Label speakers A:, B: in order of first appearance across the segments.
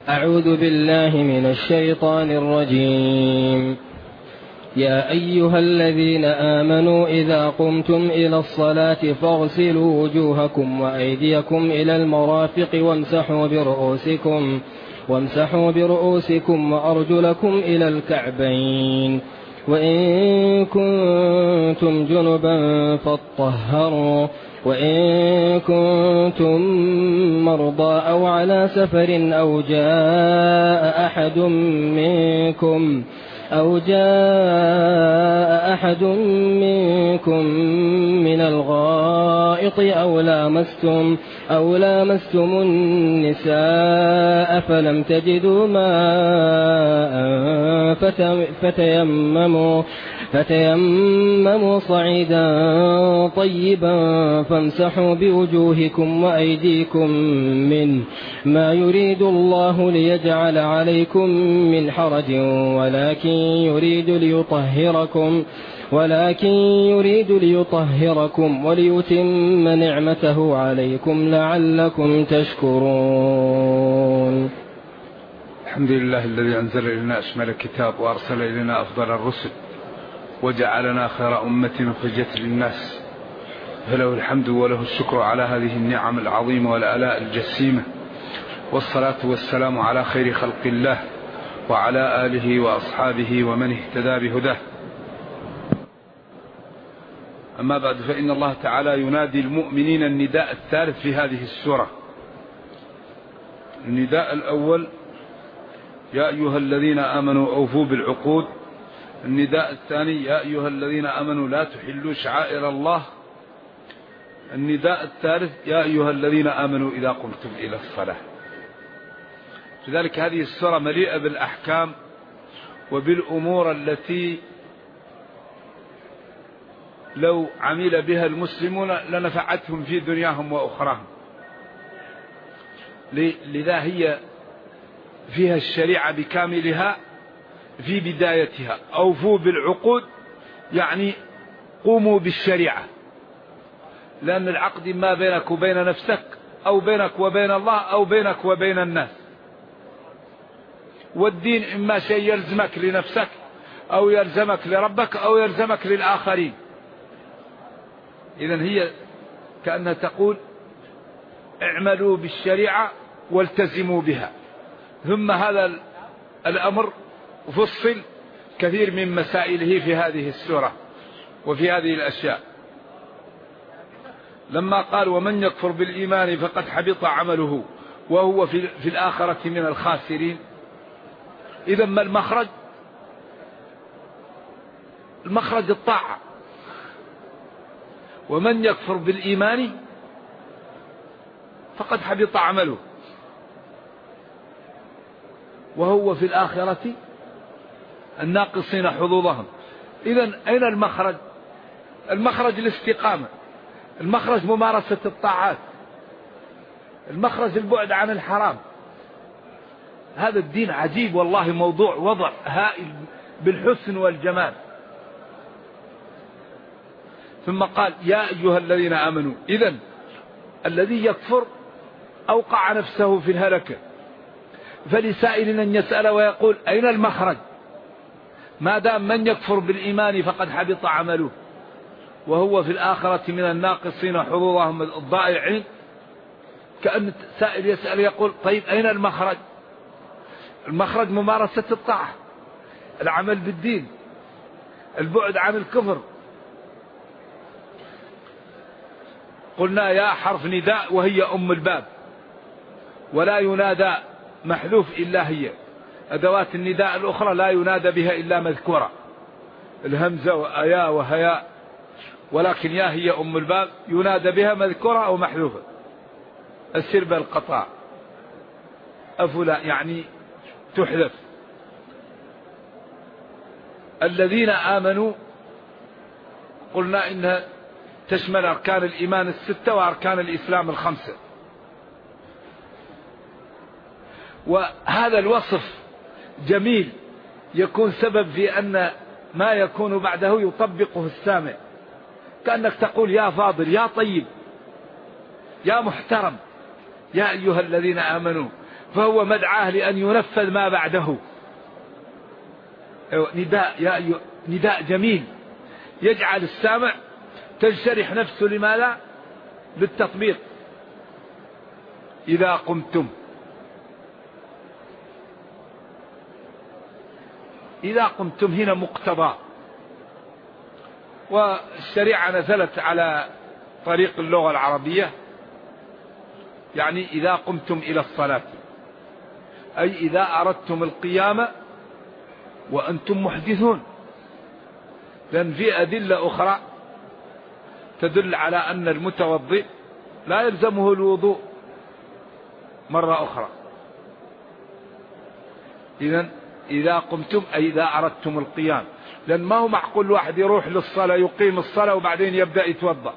A: أعوذ بالله من الشيطان الرجيم. يا أيها الذين آمنوا إذا قمتم إلى الصلاة فاغسلوا وجوهكم وأيديكم إلى المرافق وامسحوا برؤوسكم وأرجلكم إلى الكعبين، وإن كنتم جنبا فاطهروا، وإن كنتم مرضى أو على سفر أو جاء أحد منكم من الغائط أو لامستم النساء فلم تجدوا ماء فتيمموا صعيدا طيبا فامسحوا بوجوهكم وأيديكم منه، ما يريد الله ليجعل عليكم من حرج ولكن يريد ليطهركم وليتم نعمته عليكم لعلكم تشكرون.
B: الحمد لله الذي أنزل إلينا أشمل الكتاب وأرسل إلينا أفضل الرسل وجعلنا خير أمة أخرجت للناس، فله الحمد وله الشكر على هذه النعم العظيمة والآلاء الجسيمة، والصلاة والسلام على خير خلق الله وعلى آله وأصحابه ومن اهتدى بهداه. أما بعد، فإن الله تعالى ينادي المؤمنين النداء الثالث في هذه السورة. النداء الأول: يا أيها الذين آمنوا أوفوا بالعقود. النداء الثاني: يا أيها الذين آمنوا لا تحلوا شعائر الله. النداء الثالث: يا أيها الذين آمنوا إذا قمتم إلى الصلاة. لذلك هذه السورة مليئة بالأحكام وبالأمور التي لو عمل بها المسلمون لنفعتهم في دنياهم وأخراهم. لذا هي فيها الشريعة بكاملها في بدايتها. أوفوا بالعقود يعني قوموا بالشريعة، لأن العقد ما بينك وبين نفسك أو بينك وبين الله أو بينك وبين الناس، والدين إما شيء يلزمك لنفسك أو يلزمك لربك أو يلزمك للآخرين. إذن هي كأنها تقول اعملوا بالشريعة والتزموا بها. ثم هذا الأمر فصل كثير من مسائله في هذه السورة وفي هذه الأشياء. لما قال ومن يكفر بالإيمان فقد حبط عمله وهو في الآخرة من الخاسرين، إذا ما المخرج الطاعة. ومن يكفر بالإيمان فقد حبط عمله وهو في الآخرة الناقصين حظوظهم. إذن أين المخرج؟ المخرج الاستقامة، المخرج ممارسة الطاعات، المخرج البعد عن الحرام. هذا الدين عجيب والله، موضوع وضع هائل بالحسن والجمال. ثم قال يا أيها الذين آمنوا. إذن الذي يكفر أوقع نفسه في الهلكة، فلسائل أن يسأل ويقول أين المخرج؟ ما دام من يكفر بالإيمان فقد حبط عمله وهو في الآخرة من الناقصين حظوظهم الضائعين. كأن سائل يسأل يقول طيب أين المخرج؟ المخرج ممارسة الطاعة، العمل بالدين، البعد عن الكفر. قلنا يا حرف نداء وهي أم الباب، ولا ينادى محذوف إلا هي. أدوات النداء الأخرى لا ينادى بها إلا مذكورة، الهمزة وأيا وهيا، ولكن يا هي أم الباب ينادى بها مذكورة أو محذوفة. السرب القطاع، أفلا يعني تحذف. الذين آمنوا قلنا إنها تشمل أركان الإيمان الستة وأركان الإسلام الخمسة. وهذا الوصف جميل، يكون سبب في أن ما يكون بعده يطبقه السامع، كأنك تقول يا فاضل، يا طيب، يا محترم، يا أيها الذين آمنوا. فهو مدعاه لأن ينفذ ما بعده. نداء جميل يجعل السامع تنشرح نفسه. لماذا؟ للتطبيق. إذا قمتم، إذا قمتم هنا مقتضى، والشريعة نزلت على طريق اللغة العربية، يعني إذا قمتم إلى الصلاة، أي إذا أردتم القيام وأنتم محدثون. لأن في أدلة أخرى تدل على أن المتوضئ لا يلزمه الوضوء مرة أخرى. إذن إذا قمتم أي إذا أردتم القيام، لأن ما هو معقول واحد يروح للصلاة يقيم الصلاة وبعدين يبدأ يتوضأ،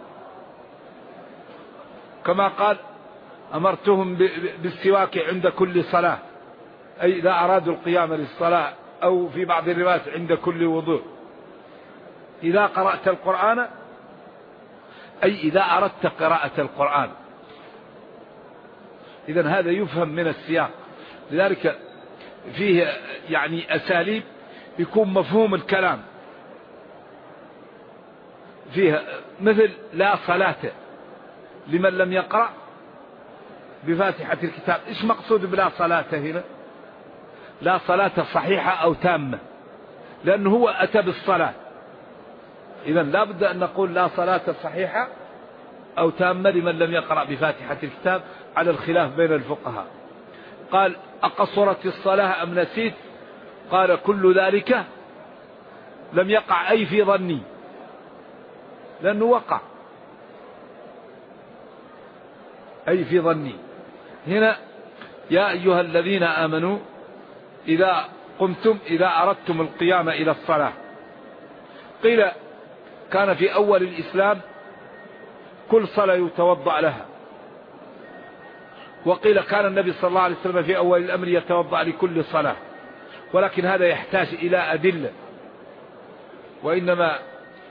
B: كما قال أمرتهم بالسواك عند كل صلاة، أي إذا أرادوا القيام للصلاة، أو في بعض الروايات عند كل وضوء. إذا قرأت القرآن أي إذا أردت قراءة القرآن. إذن هذا يفهم من السياق. لذلك فيه يعني أساليب يكون مفهوم الكلام فيها، مثل لا صلاة لمن لم يقرأ بفاتحة الكتاب. إيش مقصود بلا صلاة هنا؟ لا صلاة صحيحة أو تامة، لأنه هو أتى بالصلاة. إذن لا بد أن نقول لا صلاة صحيحة أو تامة لمن لم يقرأ بفاتحة الكتاب، على الخلاف بين الفقهاء. قال أقصرت الصلاة أم نسيت؟ قال كل ذلك لم يقع، أي في ظني، لأنه وقع، أي في ظني. هنا يا أيها الذين آمنوا إذا قمتم، إذا أردتم القيام إلى الصلاة. قيل كان في أول الإسلام كل صلاة يتوضأ لها، وقيل كان النبي صلى الله عليه وسلم في أول الأمر يتوضأ لكل صلاة، ولكن هذا يحتاج إلى أدلة. وإنما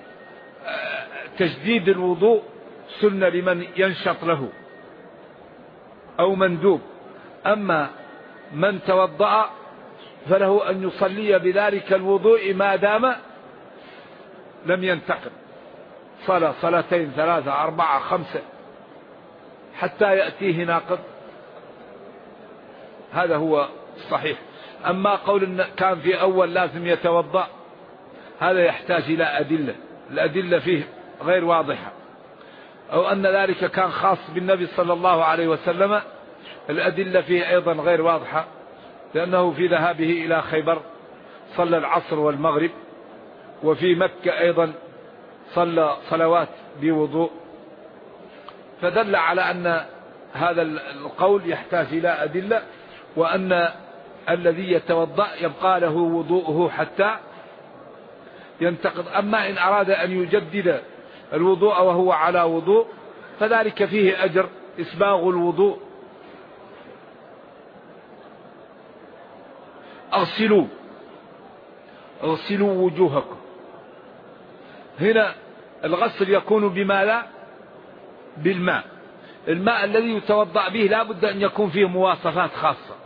B: تجديد الوضوء سنة لمن ينشط له أو مندوب. أما من توضأ فله أن يصلي بذلك الوضوء ما دام لم ينتقل، صلاة صلاتين ثلاثة أربعة خمسة حتى يأتيه ناقض. هذا هو الصحيح. أما قول إن كان في أول لازم يتوضأ، هذا يحتاج إلى أدلة، الأدلة فيه غير واضحة. أو أن ذلك كان خاص بالنبي صلى الله عليه وسلم، الأدلة فيه أيضا غير واضحة، لأنه في ذهابه إلى خيبر صلى العصر والمغرب، وفي مكة أيضا صلى صلوات بوضوء، فدل على أن هذا القول يحتاج إلى أدلة، وأن الذي يتوضأ يبقى له وضوءه حتى ينتقض. أما إن أراد أن يجدد الوضوء وهو على وضوء فذلك فيه أجر إسباغ الوضوء. اغسلوا وجوهكم. هنا الغسل يكون بما لا بالماء. الماء الذي يتوضأ به لا بد أن يكون فيه مواصفات خاصة.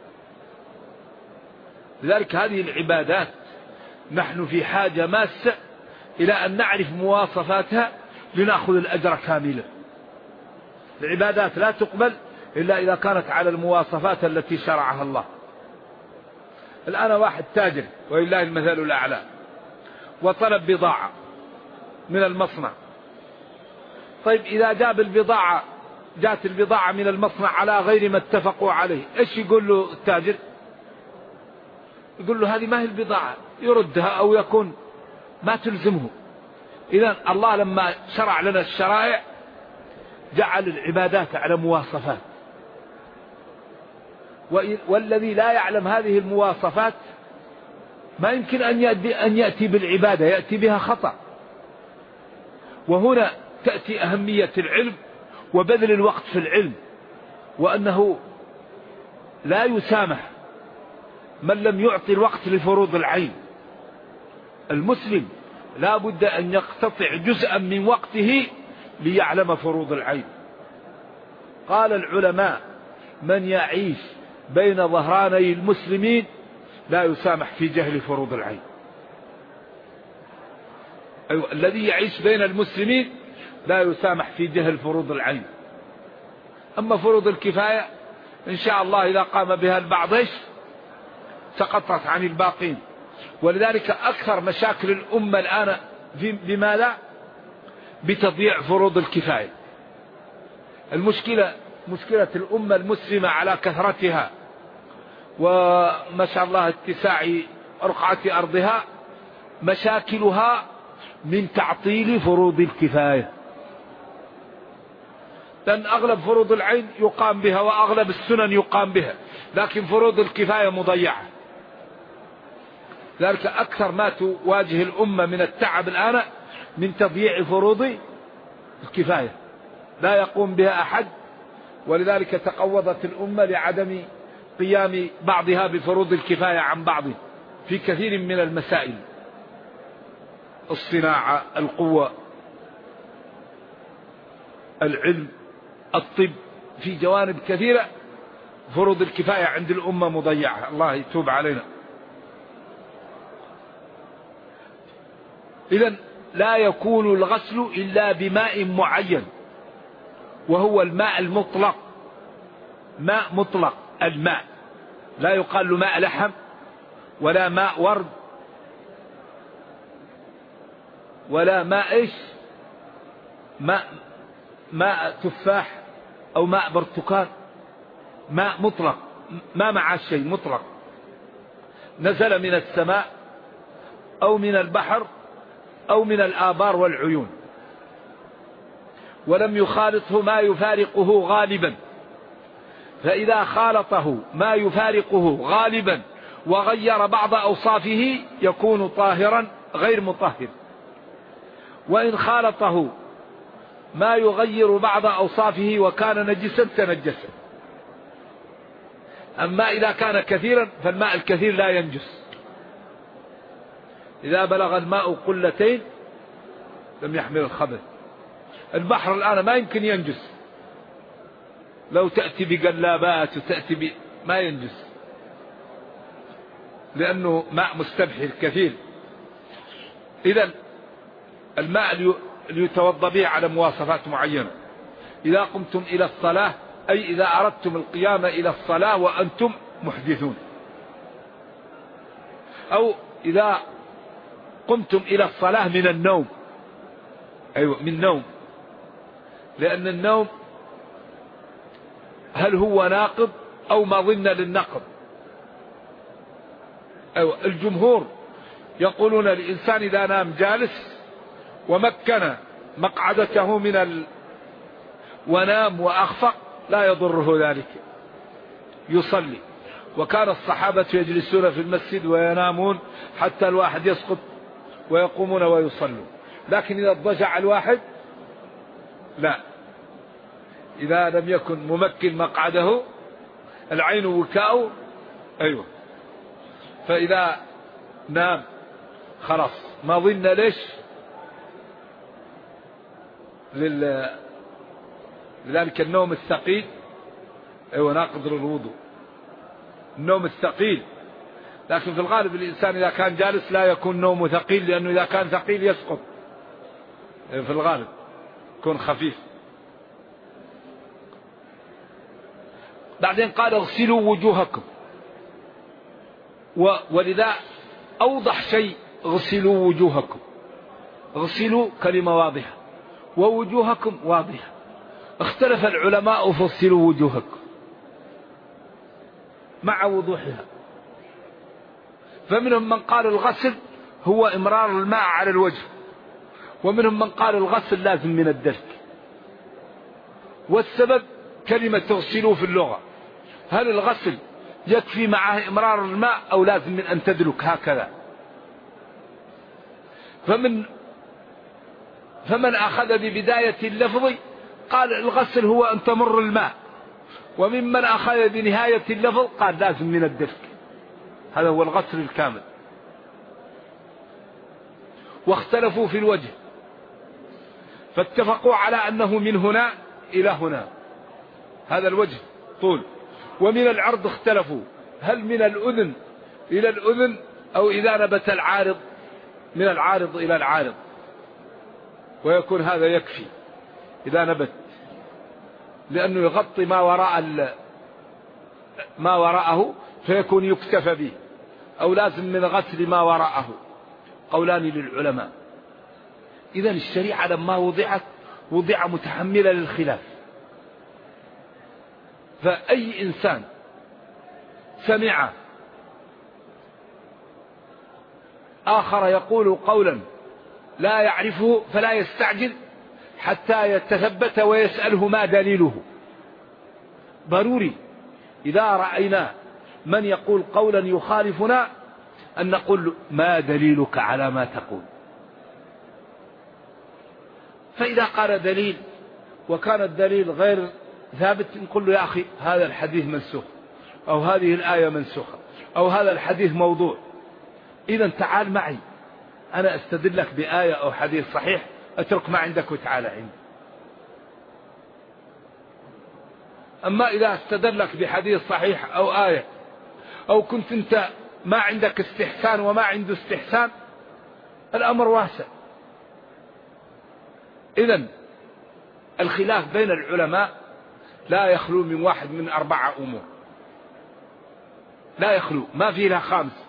B: لذلك هذه العبادات نحن في حاجة ماسة إلى أن نعرف مواصفاتها لنأخذ الأجر كاملا. العبادات لا تقبل إلا إذا كانت على المواصفات التي شرعها الله. الآن واحد تاجر ولله المثل الأعلى، وطلب بضاعة من المصنع. طيب إذا جاءت البضاعة من المصنع على غير ما اتفقوا عليه، إيش يقول له التاجر؟ يقول له هذه ما هي البضاعة، يردها أو يكون ما تلزمه. إذن الله لما شرع لنا الشرائع جعل العبادات على مواصفات، والذي لا يعلم هذه المواصفات ما يمكن أن يأتي بالعبادة، يأتي بها خطأ. وهنا تأتي أهمية العلم وبذل الوقت في العلم، وأنه لا يسامح من لم يعطي الوقت لفروض العين. المسلم لا بد أن يقتطع جزءا من وقته ليعلم فروض العين. قال العلماء من يعيش بين ظهراني المسلمين لا يسامح في جهل فروض العين. أيوة، الذي يعيش بين المسلمين لا يسامح في جهل فروض العين. أما فروض الكفاية إن شاء الله إذا قام بها البعض سقطت عن الباقين. ولذلك أكثر مشاكل الأمة الآن بماذا؟ بتضييع فروض الكفاية. مشكلة الأمة المسلمة على كثرتها وما شاء الله اتساع رقعة أرضها، مشاكلها من تعطيل فروض الكفاية. لأن أغلب فروض العين يقام بها وأغلب السنن يقام بها، لكن فروض الكفاية مضيعة. ذلك أكثر ما تواجه الأمة من التعب الآن من تضييع فروض الكفاية، لا يقوم بها أحد. ولذلك تقوضت الأمة لعدم قيام بعضها بفروض الكفاية عن بعض في كثير من المسائل، الصناعة، القوة، العلم، الطب، في جوانب كثيرة فروض الكفاية عند الأمة مضيعة. الله يتوب علينا. إذن لا يكون الغسل إلا بماء معين، وهو الماء المطلق، ماء مطلق. الماء لا يقال له ماء لحم ولا ماء ورد ولا ماء ماء تفاح أو ماء برتقال. ماء مطلق، ما مع شيء، مطلق، نزل من السماء أو من البحر أو من الآبار والعيون، ولم يخالطه ما يفارقه غالبا. فإذا خالطه ما يفارقه غالبا وغير بعض أوصافه يكون طاهرا غير مطهر. وإن خالطه ما يغير بعض أوصافه وكان نجسا تنجس. أما إذا كان كثيرا فالماء الكثير لا ينجس. إذا بلغ الماء قلتين لم يحمل الخبث. البحر الآن ما يمكن ينجس، لو تأتي بقلابات وتأتي ما ينجس، لأنه ماء مستبحر كثير. إذن الماء ليتوضأ به على مواصفات معينة. إذا قمتم إلى الصلاة، أي إذا أردتم القيام إلى الصلاة وأنتم محدثون، أو إذا قمتم إلى الصلاة من النوم. أيوة، من نوم، لأن النوم هل هو ناقض أو مظنة للنقض؟ أيوة، الجمهور يقولون الإنسان إذا نام جالس ومكن مقعدته ونام وأخفق لا يضره ذلك، يصلي. وكان الصحابة يجلسون في المسجد وينامون حتى الواحد يسقط ويقومون ويصلون. لكن إذا اضطجع الواحد لا، إذا لم يكن ممكن مقعده، العين وكاء، أيوة، فإذا نام خلاص ما ظن ليش لذلك النوم الثقيل أيوة ناقض للوضوء، النوم الثقيل. لكن في الغالب الإنسان إذا كان جالس لا يكون نومه ثقيل، لأنه إذا كان ثقيل يسقط، في الغالب يكون خفيف. بعدين قال اغسلوا وجوهكم، ولذا أوضح شيء اغسلوا وجوهكم. اغسلوا كلمة واضحة، ووجوهكم واضحة. اختلف العلماء فاغسلوا وجوهكم مع وضوحها. فمنهم من قال الغسل هو إمرار الماء على الوجه، ومنهم من قال الغسل لازم من الدلك. والسبب كلمة تغسلوا في اللغة، هل الغسل يكفي معه إمرار الماء أو لازم من أن تدلك هكذا؟ فمن أخذ ببداية اللفظ قال الغسل هو أن تمر الماء، وممن أخذ بنهاية اللفظ قال لازم من الدلك. هذا هو الغسل الكامل. واختلفوا في الوجه، فاتفقوا على أنه من هنا إلى هنا، هذا الوجه طول، ومن العرض اختلفوا، هل من الأذن إلى الأذن أو إذا نبت العارض من العارض إلى العارض، ويكون هذا يكفي إذا نبت، لأنه يغطي ما وراءه فيكون يكتفى به، أو لازم من غسل ما وراءه. قولان للعلماء. إذن الشريعة لما وضع متحملة للخلاف، فأي إنسان سمع آخر يقول قولا لا يعرفه فلا يستعجل حتى يتثبت ويسأله ما دليله. ضروري إذا رأينا من يقول قولا يخالفنا أن نقول ما دليلك على ما تقول. فإذا قال دليل وكان الدليل غير ثابت نقول له يا أخي هذا الحديث منسوخ، أو هذه الآية منسوخة، أو هذا الحديث موضوع. إذا تعال معي أنا أستدل لك بآية أو حديث صحيح، أترك ما عندك وتعال عندي. أما إذا استدل لك بحديث صحيح أو آية، أو كنت أنت ما عندك استحسان وما عنده استحسان، الأمر واسع. إذن الخلاف بين العلماء لا يخلو من واحد من 4 أمور، لا يخلو، ما فيه لها خامس.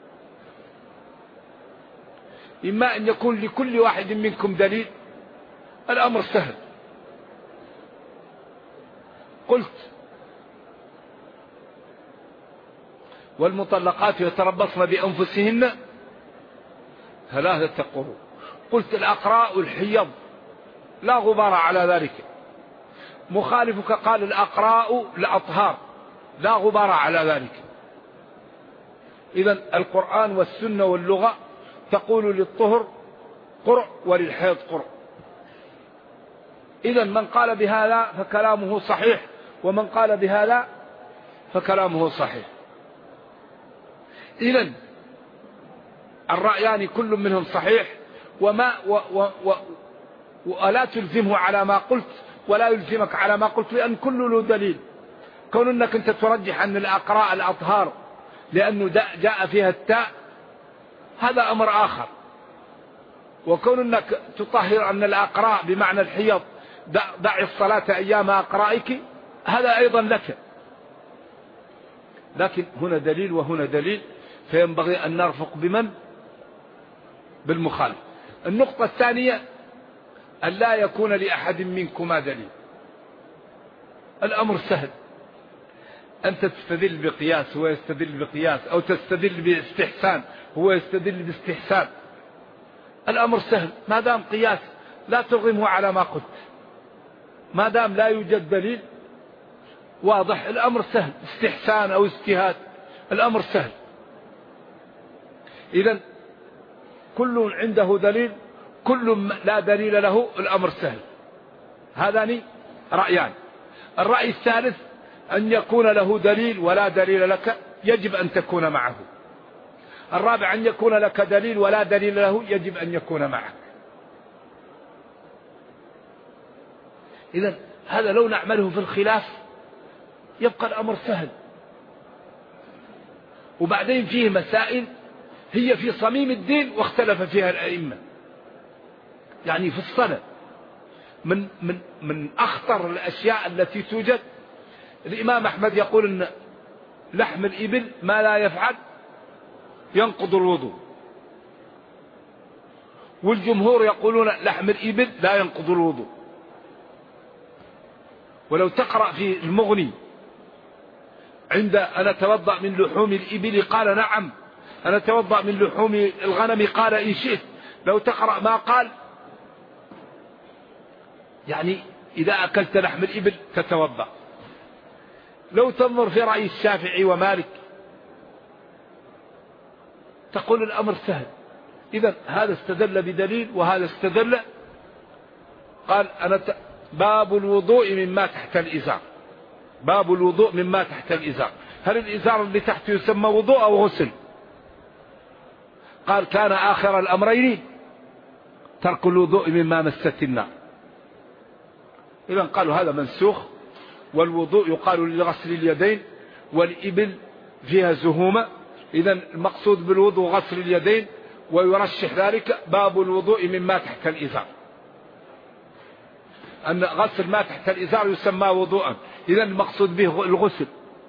B: إما أن يكون لكل واحد منكم دليل، الأمر سهل. قلت والمطلقات يتربصن بأنفسهن 3 قروء. قلت الأقراء الحيض لا غبار على ذلك. مخالفك قال الأقراء الأطهار لا غبار على ذلك. إذن القرآن والسنة واللغة تقول للطهر قرء وللحيض قرء. إذن من قال بهذا فكلامه صحيح، ومن قال بهذا فكلامه صحيح. إذن الرأيان كل منهم صحيح، ولا تلزمه على ما قلت ولا يلزمك على ما قلت، لأن كل له دليل. كون أنك أنت ترجح أن الأقراء الأطهار لأنه جاء فيها التاء هذا أمر آخر، وكون أنك تطهر أن الأقراء بمعنى الحيض دع الصلاة أيام أقرائك هذا أيضا لك. لكن هنا دليل وهنا دليل، فينبغي أن نرفق بمن؟ بالمخالف. النقطة الثانية أن لا يكون لأحد منكما دليل. الأمر سهل، أنت تستدل بقياس هو يستدل بقياس، أو تستدل باستحسان هو يستدل باستحسان. الأمر سهل ما دام قياس لا ترغمه على ما قلت، ما دام لا يوجد دليل واضح الأمر سهل. استحسان أو اجتهاد الأمر سهل. إذن كل عنده دليل، كل لا دليل له الأمر سهل. هذان رأيان. الرأي الثالث أن يكون له دليل ولا دليل لك يجب أن تكون معه. الرابع أن يكون لك دليل ولا دليل له يجب أن يكون معك. إذن هذا لو نعمله في الخلاف يبقى الأمر سهل. وبعدين فيه مسائل هي في صميم الدين واختلف فيها الأئمة. يعني في الصلاة من أخطر الأشياء التي توجد، الإمام أحمد يقول أن لحم الإبل ما لا يفعل ينقض الوضوء، والجمهور يقولون لحم الإبل لا ينقض الوضوء. ولو تقرأ في المغني عند أنا أتوضأ من لحوم الإبل قال نعم، أنا أتوضأ من لحوم الغنم قال إن شئت. لو تقرأ ما قال يعني إذا أكلت لحم الإبل تتوضأ. لو تنظر في رأي الشافعي ومالك تقول الأمر سهل. إذن هذا استدل بدليل وهذا استدل. قال باب الوضوء مما تحت الإزار. باب الوضوء مما تحت الإزار. هل الإزار اللي تحته يسمى وضوء أو غسل؟ قال كان آخر الأمرين ترك الوضوء مما مست النار. إذن قالوا هذا منسوخ والوضوء يقال لغسل اليدين، والإبل فيها زهومة. إذن المقصود بالوضوء غسل اليدين، ويرشح ذلك باب الوضوء مما تحت الإزار، أن غسل ما تحت الإزار يسمى وضوءا. إذن المقصود به الغسل.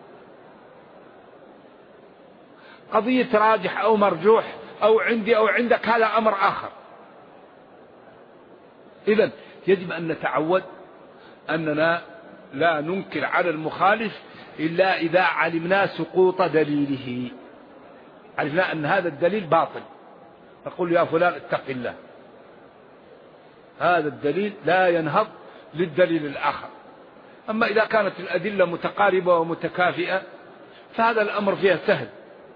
B: قضية راجح أو مرجوح أو عندي أو عندك هذا أمر آخر. إذن يجب أن نتعود أننا لا ننكر على المخالف إلا إذا علمنا سقوط دليله، علمنا أن هذا الدليل باطل، نقول يا فلان اتق الله، هذا الدليل لا ينهض للدليل الآخر. أما إذا كانت الأدلة متقاربة ومتكافئة فهذا الأمر فيها سهل.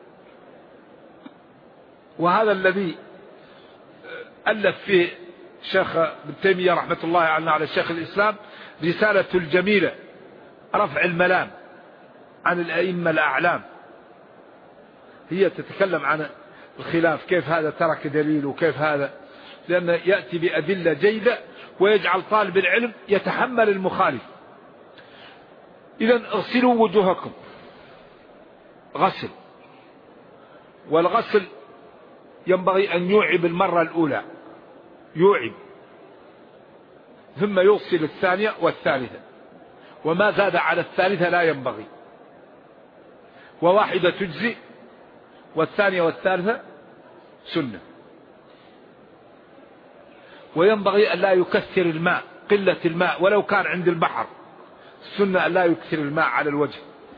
B: وهذا الذي ألف فيه شيخ ابن تيمية رحمة الله على الشيخ الإسلام رسالة الجميلة رفع الملام عن الأئمة الأعلام، هي تتكلم عن الخلاف، كيف هذا ترك دليل وكيف هذا، لأنه يأتي بأدلة جيدة ويجعل طالب العلم يتحمل المخالف. إذن اغسلوا وجوهكم، غسل، والغسل ينبغي أن يوعب المرة الأولى، يوعب، ثم يغسل الثانية والثالثة، وما زاد على الثالثة لا ينبغي، وواحدة تجزي، والثانية والثالثة سنة. وينبغي أن لا يكثر الماء، قلة الماء ولو كان عند البحر، السنة أن لا يكثر الماء على الوجه،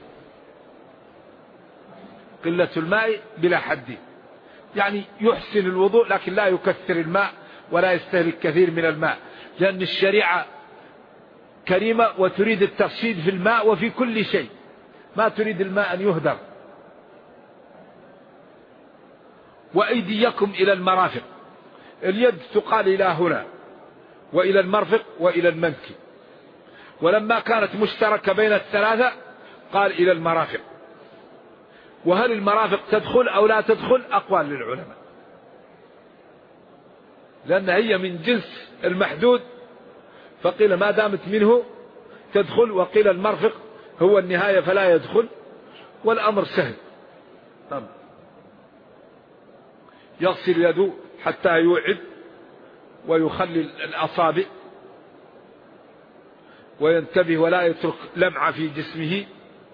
B: قلة الماء بلا حد، يعني يحسن الوضوء لكن لا يكثر الماء ولا يستهلك كثير من الماء، لأن الشريعة كريمة وتريد الترشيد في الماء وفي كل شيء، ما تريد الماء أن يهدر. وأيديكم إلى المرافق، اليد تقال إلى هنا وإلى المرفق وإلى المنكب، ولما كانت مشتركة بين الثلاثة قال إلى المرافق. وهل المرافق تدخل أو لا تدخل أقوال للعلماء، لأن هي من جنس المحدود، فقيل ما دامت منه تدخل، وقيل المرفق هو النهاية فلا يدخل، والأمر سهل. يغسل يده حتى يوعد ويخلل الأصابع وينتبه ولا يترك لمعة في جسمه.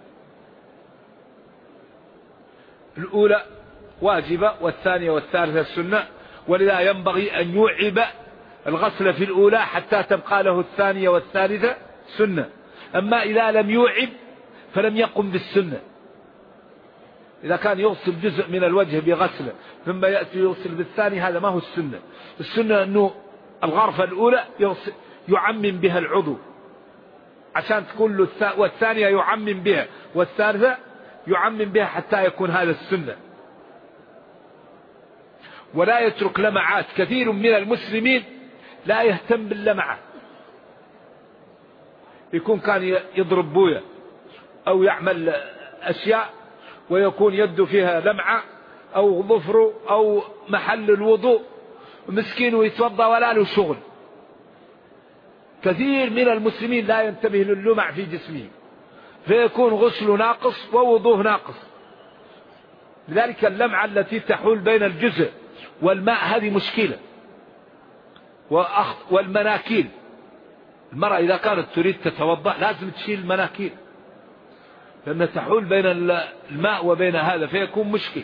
B: الأولى واجبة والثانية والثالثة السنة، ولذا ينبغي أن يوعب الغسل في الأولى حتى تبقى له الثانية والثالثة سنة. أما إذا لم يوعب فلم يقم بالسنة، إذا كان يغسل جزء من الوجه بغسله ثم يأتي يغسل بالثاني، هذا ما هو السنة. السنة أنه الغرفة الأولى يعمم بها العضو عشان تكون له، والثانية يعمم بها، والثالثة يعمم بها حتى يكون هذا السنة. ولا يترك لمعات، كثير من المسلمين لا يهتم باللمعة، يكون كان يضرب بوية أو يعمل أشياء ويكون يده فيها لمعة أو ظفره أو محل الوضوء، مسكين ويتوضى ولا له شغل. كثير من المسلمين لا ينتبه للمع في جسمه، فيكون غسله ناقص ووضوه ناقص. لذلك اللمعة التي تحول بين الجزء والماء هذه مشكلة. والمناكير، المرأة إذا كانت تريد تتوضأ لازم تشيل المناكير، لأنها تحول بين الماء وبين هذا فيكون مشكل.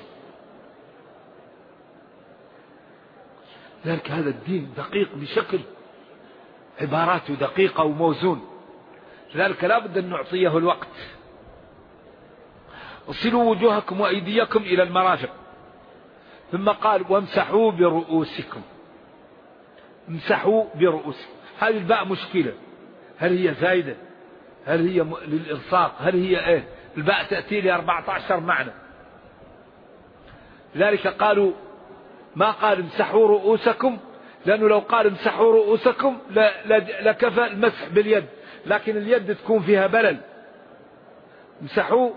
B: لذلك هذا الدين دقيق بشكل، عباراته دقيقة وموزون، لذلك لا بد أن نعطيه الوقت. اغسلوا وجوهكم وأيديكم إلى المرافق، ثم قال وامسحوا برؤوسكم، امسحوا برؤوسكم. هذه الباء مشكلة، هل هي زايدة، هل هي للإلصاق، هل هي ايه؟ الباء تأتي ل 14 معنى. لذلك قالوا ما قال امسحوا رؤوسكم، لأنه لو قال امسحوا رؤوسكم لكفى المسح باليد، لكن اليد تكون فيها بلل. امسحوا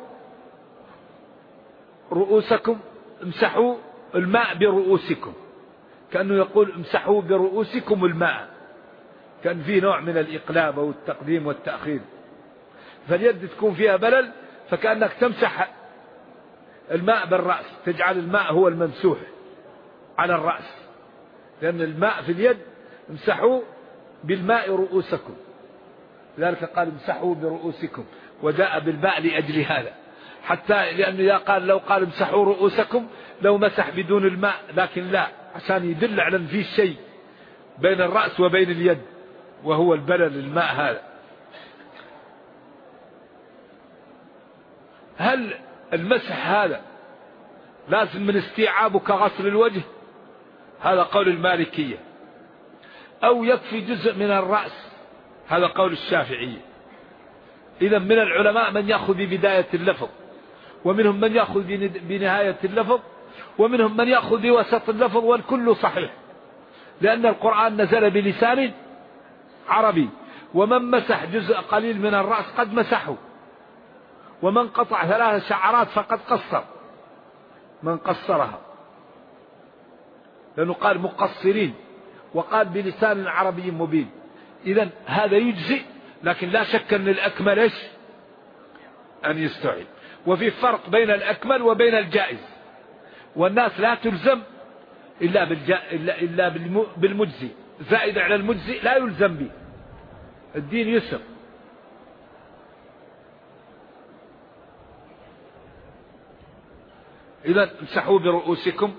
B: رؤوسكم، امسحوا الماء برؤوسكم، كأنه يقول امسحوا برؤوسكم الماء، كان فيه نوع من الإقلاب أو التقديم والتأخير. فاليد تكون فيها بلل فكأنك تمسح الماء بالرأس، تجعل الماء هو الممسوح على الرأس، لأن الماء في اليد امسحوا بالماء رؤوسكم، لذلك قال امسحوا برؤوسكم، وجاء بالباء لأجل هذا، حتى لأنه قال لو قال امسحوا رؤوسكم لو مسح بدون الماء، لكن لا، عشان يدل على أن في شيء بين الرأس وبين اليد وهو البلل الماء هذا. هل المسح هذا لازم من استيعابه كغسل الوجه؟ هذا قول المالكية. أو يكفي جزء من الرأس؟ هذا قول الشافعية. إذا من العلماء من يأخذ ببداية اللفظ، ومنهم من يأخذ بنهاية اللفظ، ومنهم من يأخذ بوسط اللفظ، والكل صحيح، لأن القرآن نزل بلسان عربي، ومن مسح جزء قليل من الرأس قد مسحه، ومن قطع 3 شعرات فقد قصر من قصرها، لأنه قال مقصرين وقال بلسان عربي مبين. إذن هذا يجزئ، لكن لا شك أن الأكمل إيش؟ أن يستوعب. وفي فرق بين الأكمل وبين الجائز، والناس لا تلزم إلا بالمجزي، زائد على المجزي لا يلزم به، الدين يسر. إذا امسحوا برؤوسكم،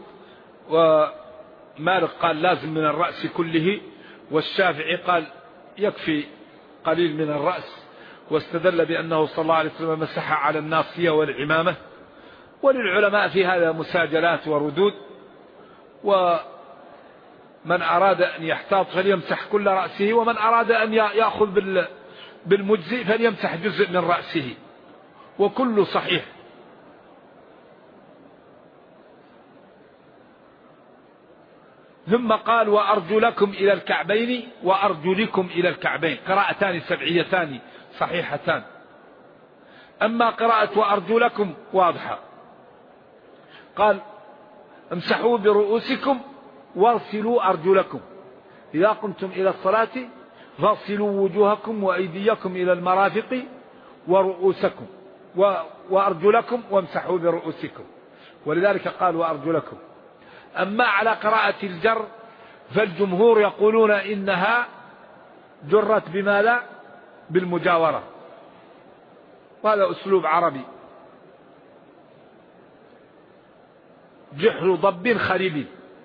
B: ومالك قال لازم من الرأس كله، والشافعي قال يكفي قليل من الرأس، واستدل بأنه صلى الله عليه وسلم مسح على الناصية والعمامة. وللعلماء في هذا مساجلات وردود، ومن أراد أن يحتاط فليمسح كل رأسه، ومن أراد أن يأخذ بالمجزئ فليمسح جزء من رأسه، وكل صحيح. ثم قال وأرجلكم إلى الكعبين وأرجلكم إلى الكعبين، قراءتان سبعيتان صحيحتان. أما قراءة وأرجلكم واضحة، قال امسحوا برؤوسكم واغسلوا أرجلكم، إذا قمتم إلى الصلاة فاغسلوا وجوهكم وأيديكم إلى المرافق ورؤوسكم وأرجلكم وامسحوا برؤوسكم، ولذلك قال وأرجلكم. أما على قراءة الجر فالجمهور يقولون إنها جرت بما لا بالمجاورة، وهذا أسلوب عربي. جحر ضب خريب،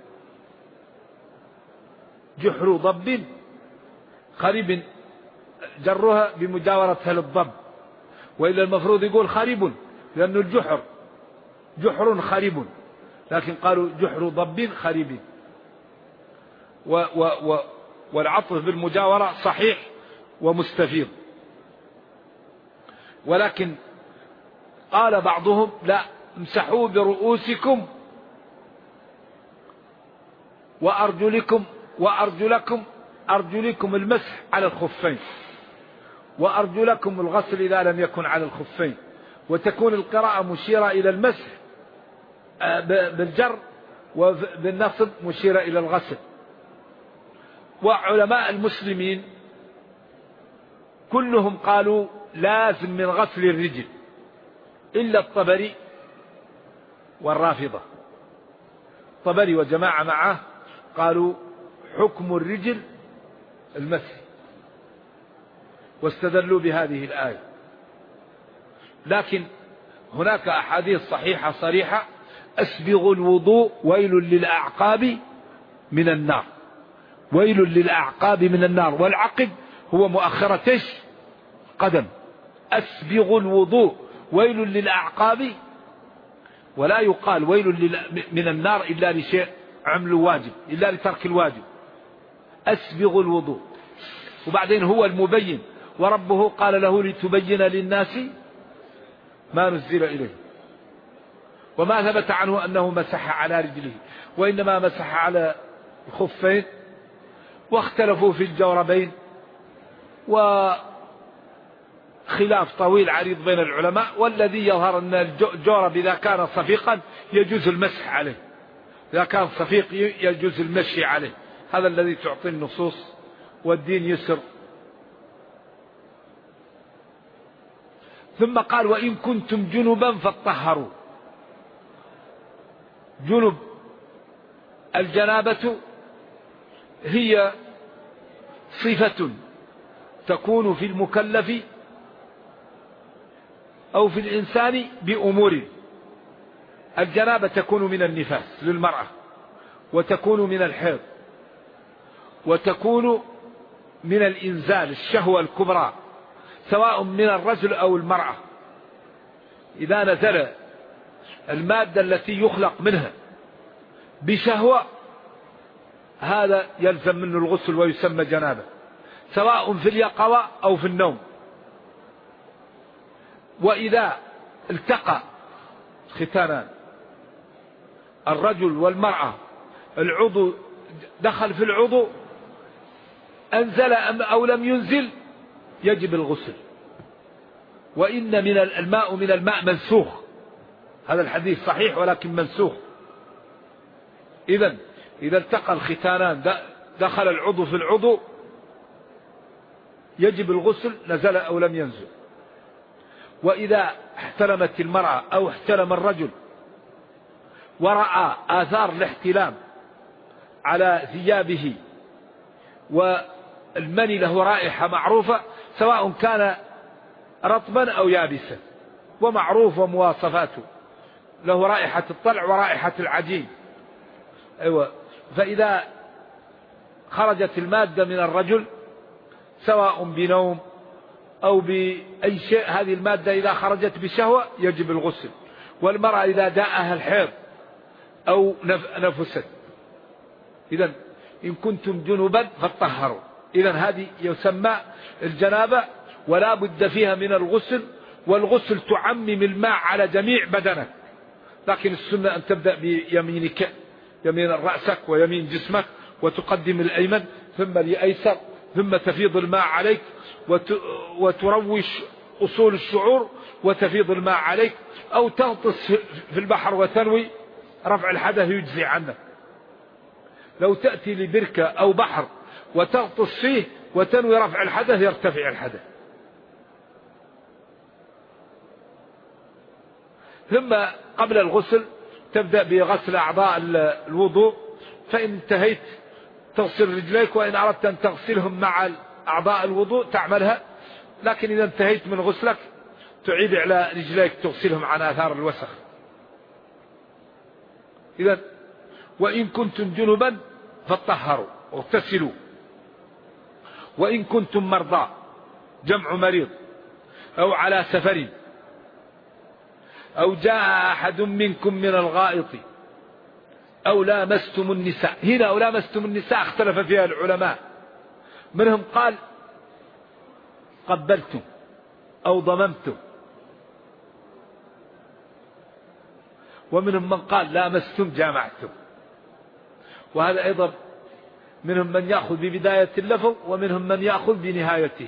B: جحر ضب خريب، جرها بمجاورتها للضب، وإلا المفروض يقول خريب، لأن الجحر جحر خريب، لكن قالوا جحر ضب خريب، والعطف بالمجاورة صحيح ومستفيض. ولكن قال بعضهم لا، امسحوا برؤوسكم وأرجلكم، وأرجلكم أرجلكم المسح على الخفين، وأرجلكم الغسل إذا لم يكن على الخفين، وتكون القراءة مشيرة إلى المسح بالجر، وبالنصب مشيرة إلى الغسل. وعلماء المسلمين كلهم قالوا لازم من غسل الرجل، إلا الطبري والرافضة. الطبري وجماعة معه قالوا حكم الرجل المسح، واستدلوا بهذه الآية. لكن هناك أحاديث صحيحة صريحة: أسبغوا الوضوء ويل للأعقاب من النار، ويل للأعقاب من النار، والعقب هو مؤخرة قدم. أسبغوا الوضوء ويل للأعقاب، ولا يقال ويل من النار إلا لشيء عمل واجب، إلا لترك الواجب. أسبغوا الوضوء، وبعدين هو المبين، وربه قال له لتبين للناس ما نزل إليه. وما ثبت عنه أنه مسح على رجله، وإنما مسح على الخفين. واختلفوا في الجوربين، وخلاف طويل عريض بين العلماء، والذي يظهر أن الجورب إذا كان صفيقا يجوز المسح عليه، إذا كان صفيق يجوز المشي عليه. هذا الذي تعطي النصوص، والدين يسر. ثم قال وإن كنتم جنبا فاطهروا. جنب الجنابة هي صفة تكون في المكلف أو في الإنسان بأمور. الجنابة تكون من النفاس للمرأة، وتكون من الحيض، وتكون من الإنزال الشهوة الكبرى سواء من الرجل أو المرأة. إذا نزل المادة التي يخلق منها بشهوة هذا يلزم منه الغسل ويسمى جنابة، سواء في اليقظة أو في النوم. وإذا التقى ختانان الرجل والمرأة، العضو دخل في العضو، أنزل أو لم ينزل، يجب الغسل. وإن من الماء من الماء منسوخ، هذا الحديث صحيح ولكن منسوخ. إذا التقى الختانان دخل العضو في العضو يجب الغسل نزل أو لم ينزل. وإذا احتلمت المرأة أو احتلم الرجل ورأى آثار الاحتلام على ثيابه والمني له رائحة معروفة سواء كان رطبا أو يابسا، ومعروف ومواصفاته له رائحة الطلع ورائحة العجين. أيوة. فإذا خرجت المادة من الرجل سواء بنوم أو بأي شيء، هذه المادة إذا خرجت بشهوة يجب الغسل. والمرأة إذا داءها الحيض أو نفست. إذن إن كنتم جنبا فاطهروا. إذن هذه يسمى الجنابة ولا بد فيها من الغسل. والغسل تعمم الماء على جميع بدنك، لكن السنة أن تبدأ بيمينك، يمين رأسك ويمين جسمك، وتقدم الأيمن ثم الأيسر، ثم تفيض الماء عليك وتروش أصول الشعور وتفيض الماء عليك، أو تغطس في البحر وتنوي رفع الحدث يجزي عنك. لو تأتي لبركة أو بحر وتغطس فيه وتنوي رفع الحدث يرتفع الحدث. ثم قبل الغسل تبدأ بغسل أعضاء الوضوء، فإن انتهيت تغسل رجليك، وإن أردت أن تغسلهم مع أعضاء الوضوء تعملها، لكن إذا انتهيت من غسلك تعيد على رجليك تغسلهم عن آثار الوسخ. إذن وإن كنتم جنبا فاطهروا واغتسلوا. وإن كنتم مرضى جمع مريض أو على سفر أو جاء أحد منكم من الغائط أو لامستم النساء. هنا أو لامستم النساء اختلف فيها العلماء، منهم قال قبلتم أو ضممتم، ومنهم من قال لامستم جامعتم. وهذا أيضا منهم من يأخذ ببداية اللفظ ومنهم من يأخذ بنهايته.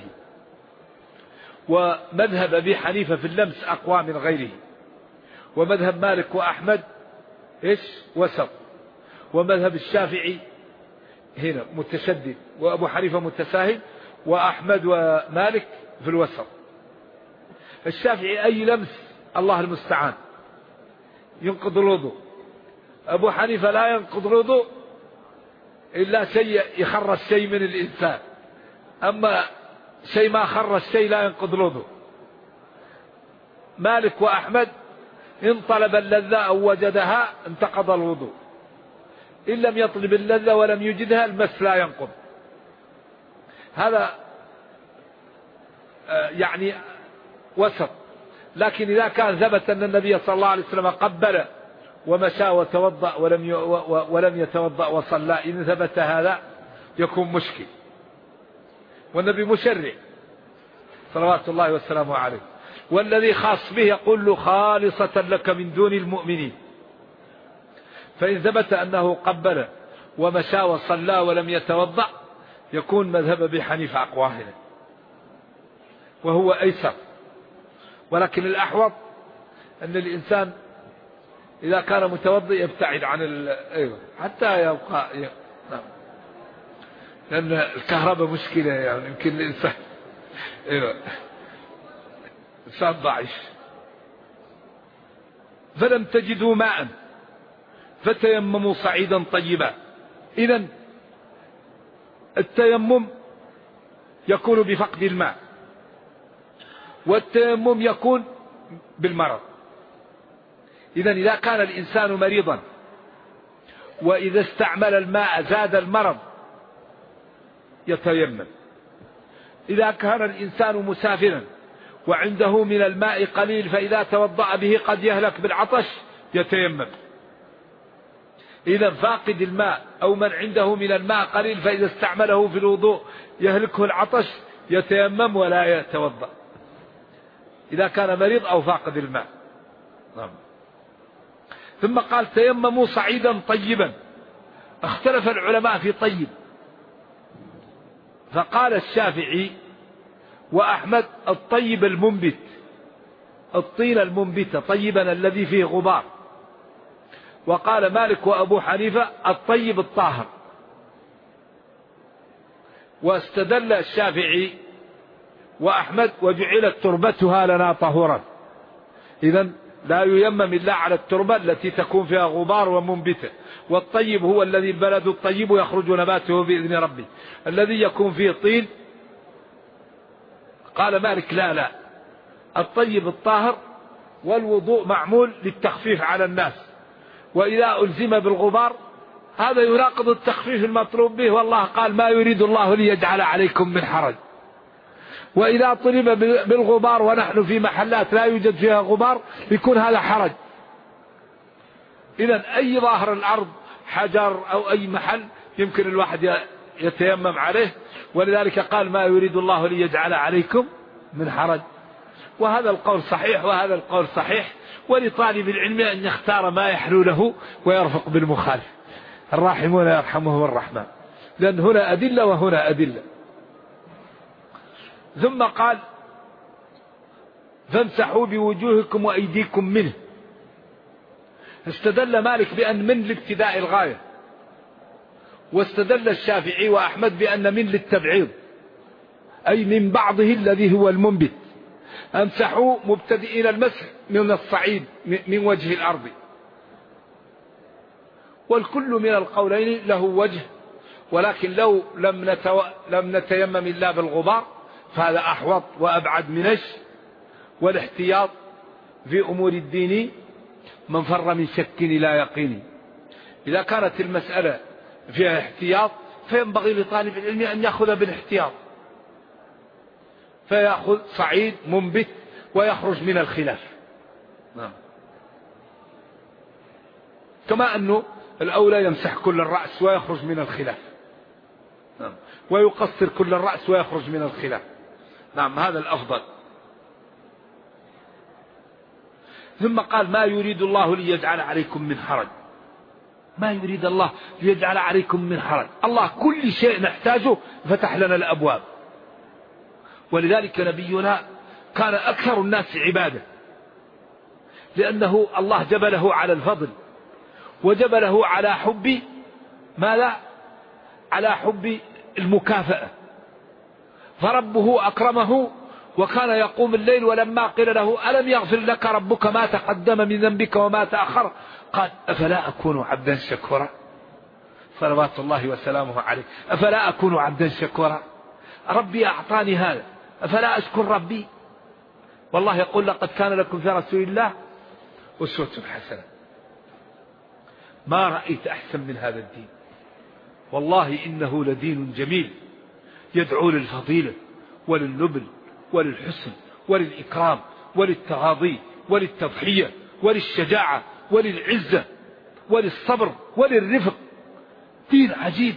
B: ومذهب أبي حنيفة في اللمس أقوى من غيره، ومذهب مالك وأحمد وسط، ومذهب الشافعي هنا متشدد، وأبو حنيفة متساهل، وأحمد ومالك في الوسط. الشافعي أي لمس الله المستعان ينقض الوضوء. أبو حنيفة لا ينقض الوضوء إلا شيء يخرج شيء من الإنسان، أما شيء ما خرج شيء لا ينقض الوضوء. مالك وأحمد إن طلب اللذة أو وجدها انتقض الوضوء، إن لم يطلب اللذة ولم يجدها المس لا ينقض. هذا يعني وسط. لكن إذا كان ثبت أن النبي صلى الله عليه وسلم قبل ومشى وتوضأ ولم يتوضأ وصلى، إن ثبت هذا يكون مشكل، والنبي مشرع صلوات الله وسلامه عليه. والذي خاص به يقول له خالصة لك من دون المؤمنين. فإن ثبت أنه قبل ومشى وصلى ولم يتوضأ يكون مذهب أبي حنيفة أقوى هنا وهو أيسر. ولكن الأحوط أن الإنسان إذا كان متوضئ يبتعد عن حتى يبقى نعم. لأن الكهرباء مشكلة، يعني يمكن الإنسان إنسان ضعيف. فلم تجدوا ماء فتيمموا صعيدا طيبا. إذن التيمم يكون بفقد الماء، والتيمم يكون بالمرض. إذن إذا كان الإنسان مريضا وإذا استعمل الماء زاد المرض يتيمم. إذا كان الإنسان مسافرا وعنده من الماء قليل فإذا توضأ به قد يهلك بالعطش يتيمم. إذا فاقد الماء أو من عنده من الماء قليل فإذا استعمله في الوضوء يهلكه العطش يتيمم ولا يتوضأ إذا كان مريض أو فاقد الماء. ثم قال تيمموا صعيدا طيبا. اختلف العلماء في طيب، فقال الشافعي وأحمد الطيب المنبت، الطين المنبتة طيبا الذي فيه غبار. وقال مالك وأبو حنيفة الطيب الطاهر. واستدل الشافعي وأحمد وجعلت تربتها لنا طهورا. إذن لا ييمم إلا على التربة التي تكون فيها غبار ومنبتة. والطيب هو الذي البلد الطيب يخرج نباته بإذن ربه. الذي يكون فيه طين قال مالك لا الطيب الطاهر، والوضوء معمول للتخفيف على الناس، وإذا ألزم بالغبار هذا يناقض التخفيف المطلوب به، والله قال ما يريد الله ليجعل عليكم من حرج. وإذا طلب بالغبار ونحن في محلات لا يوجد فيها غبار يكون هذا حرج. إذن أي ظاهر الأرض حجر أو أي محل يمكن الواحد يتيمم عليه، ولذلك قال ما يريد الله ليجعل عليكم من حرج. وهذا القول صحيح وهذا القول صحيح، ولطالب العلم أن يختار ما يحلو له ويرفق بالمخالف. الراحمون يرحمهم الرحمن، لأن هنا أدلة وهنا أدلة. ثم قال فامسحوا بوجوهكم وأيديكم منه. استدل مالك بأن من لابتداء الغاية، واستدل الشافعي وأحمد بأن من للتبعيض، أي من بعضه الذي هو المنبت. امسحوا مبتدئين المسح من الصعيد من وجه الأرض. والكل من القولين له وجه، ولكن لو لم نتيمم إلا بالغبار فهذا أحوط وأبعد من والاحتياط في أمور الدين من فر من شك إلى يقين. إذا كانت المسألة فيها احتياط فينبغي لطالب العلم أن يأخذ بالاحتياط، فيأخذ صعيد منبت ويخرج من الخلاف. كما أنه الأولى يمسح كل الرأس ويخرج من الخلاف، ويقصر كل الرأس ويخرج من الخلاف. نعم هذا الأفضل. ثم قال ما يريد الله ليجعل عليكم من حرج. ما يريد الله ليجعل عليكم من حرج. الله كل شيء نحتاجه فتح لنا الأبواب. ولذلك نبينا كان أكثر الناس عبادة، لأنه الله جبله على الفضل وجبله على حب ماذا؟ على حب المكافأة. فربه أكرمه وكان يقوم الليل، ولما قيل له ألم يغفر لك ربك ما تقدم من ذنبك وما تأخر قال أفلا أكون عبدا شكورا. صلوات الله وسلامه عليه. أفلا أكون عبدا شكورا، ربي أعطاني هذا أفلا أشكر ربي. والله يقول لقد كان لكم في رسول الله أسوة حسنة. ما رأيت أحسن من هذا الدين، والله إنه لدين جميل يدعو للفضيلة وللنبل وللحسن وللإكرام وللتغاضي وللتضحية وللشجاعة وللعزة وللصبر وللرفق. دين عجيب.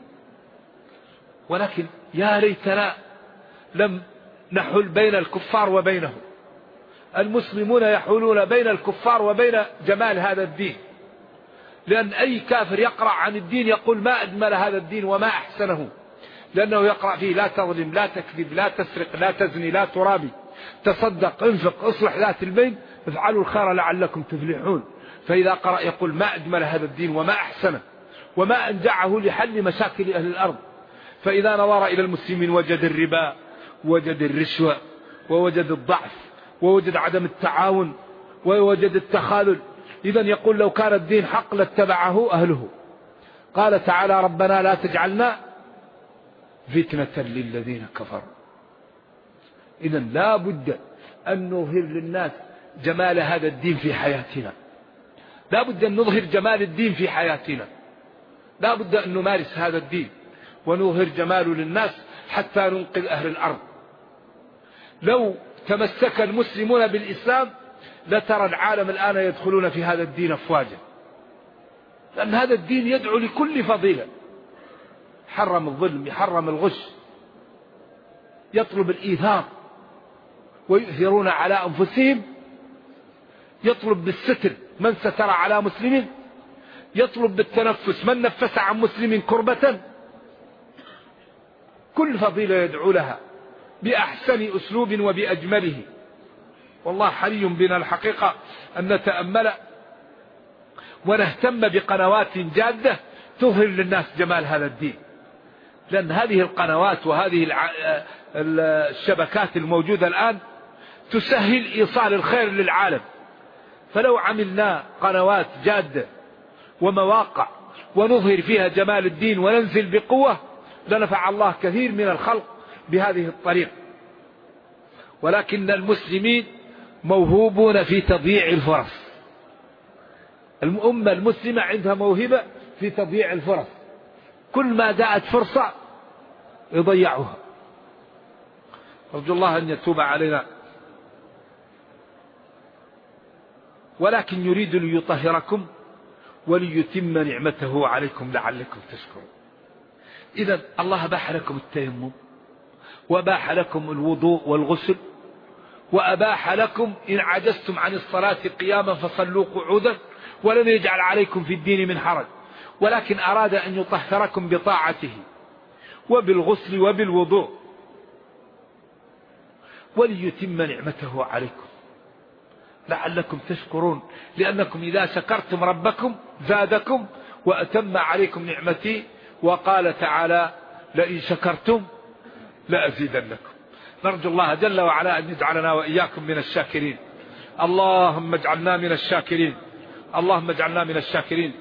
B: ولكن يا ليتنا لم نحل بين الكفار وبينه. المسلمون يحولون بين الكفار وبين جمال هذا الدين، لأن أي كافر يقرأ عن الدين يقول ما أجمل هذا الدين وما أحسنه، لأنه يقرأ فيه لا تظلم لا تكذب لا تسرق لا تزني لا ترابي، تصدق انفق اصلح ذات البين افعلوا الخير لعلكم تفلحون. فإذا قرأ يقول ما أجمل هذا الدين وما أحسنه وما أنجعه لحل مشاكل أهل الأرض. فإذا نظر إلى المسلمين وجد الربا وجد الرشوة ووجد الضعف ووجد عدم التعاون ووجد التخاذل. إذن يقول لو كان الدين حق لاتبعه أهله. قال تعالى ربنا لا تجعلنا فتنة للذين كفروا. إذن لا بد أن نظهر للناس جمال هذا الدين في حياتنا، لا بد أن نظهر جمال الدين في حياتنا، لا بد أن نمارس هذا الدين ونظهر جماله للناس حتى ننقذ أهل الأرض. لو تمسك المسلمون بالإسلام لترى العالم الآن يدخلون في هذا الدين أفواجا، لأن هذا الدين يدعو لكل فضيلة، يحرم الظلم، يحرم الغش، يطلب الإيثار ويؤثرون على أنفسهم، يطلب بالستر من ستر على مسلم، يطلب بالتنفس من نفس عن مسلم كربة. كل فضيلة يدعو لها بأحسن أسلوب وبأجمله. والله حري بنا الحقيقة أن نتأمل ونهتم بقنوات جادة تظهر للناس جمال هذا الدين، لأن هذه القنوات وهذه الشبكات الموجودة الآن تسهل إيصال الخير للعالم. فلو عملنا قنوات جادة ومواقع ونظهر فيها جمال الدين وننزل بقوة لنفع الله كثير من الخلق بهذه الطريقة. ولكن المسلمين موهوبون في تضييع الفرص. الأمة المسلمة عندها موهبة في تضييع الفرص، كل ما جاءت فرصة يضيعها. أرجو الله أن يتوب علينا. ولكن يريد ليطهركم وليتم نعمته عليكم لعلكم تشكرون. إذن الله أباح لكم التيمم، وأباح لكم الوضوء والغسل، وأباح لكم إن عجزتم عن الصلاة قياما فصلوا قعودا، ولم يجعل عليكم في الدين من حرج، ولكن أراد أن يطهركم بطاعته وبالغسل وبالوضوء وليتم نعمته عليكم لعلكم تشكرون، لأنكم إذا شكرتم ربكم زادكم وأتم عليكم نعمتي. وقال تعالى لئن شكرتم لأزيدنكم. نرجو الله جل وعلا أن يجعلنا وإياكم من الشاكرين. اللهم اجعلنا من الشاكرين، اللهم اجعلنا من الشاكرين.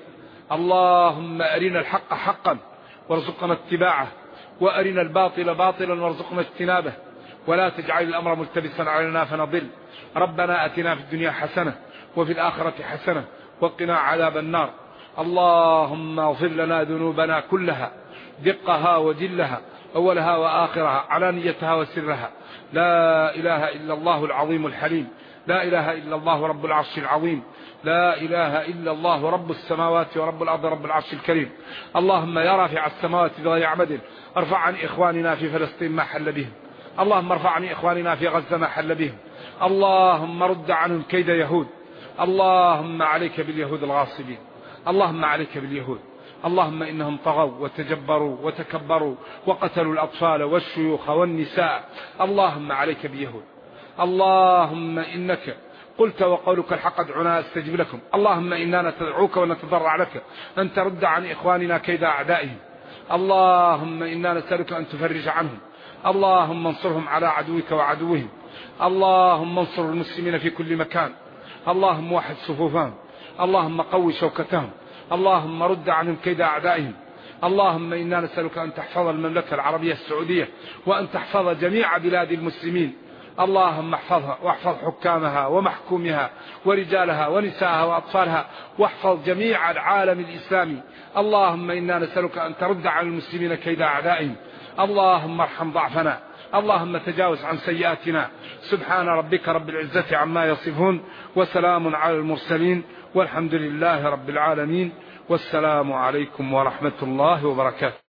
B: اللهم أرنا الحق حقا وارزقنا اتباعه، وأرنا الباطل باطلا وارزقنا اجتنابه، ولا تجعل الأمر ملتبسا علينا فنضل. ربنا أتنا في الدنيا حسنة وفي الآخرة حسنة وقنا عذاب النار. اللهم اغفر لنا ذنوبنا كلها، دقها وجلها، أولها وآخرها، علانيتها وسرها. لا إله إلا الله العظيم الحليم، لا إله إلا الله رب العرش العظيم، لا إله إلا الله رب السماوات ورب الأرض رب العرش الكريم. اللهم يا رافع السماوات بغير عمد ارفع عن إخواننا في فلسطين ما حل بهم، اللهم ارفع عن إخواننا في غزة ما حل بهم، اللهم رد عنهم كيد يهود، اللهم عليك باليهود الغاصبين، اللهم عليك باليهود، اللهم إنهم طغوا وتجبروا وتكبروا وقتلوا الأطفال والشيوخ والنساء، اللهم عليك باليهود. اللهم إنك قلت وقولك الحق ادعونا استجب لكم. اللهم إنا نتدعوك ونتضرع لك أن ترد عن إخواننا كيد أعدائهم. اللهم إنا نسألك أن تفرج عنهم، اللهم انصرهم على عدوك وعدوهم، اللهم انصر المسلمين في كل مكان، اللهم وحد صفوفهم، اللهم قوي شوكتهم، اللهم رد عنهم كيد أعدائهم. اللهم إنا نسألك أن تحفظ المملكة العربية السعودية وأن تحفظ جميع بلاد المسلمين. اللهم احفظها واحفظ حكامها ومحكومها ورجالها ونساءها وأطفالها، واحفظ جميع العالم الإسلامي. اللهم إنا نسألك أن ترد عن المسلمين كيد أعدائهم. اللهم ارحم ضعفنا، اللهم تجاوز عن سيئاتنا. سبحان ربك رب العزة عما يصفون، وسلام على المرسلين، والحمد لله رب العالمين، والسلام عليكم ورحمة الله وبركاته.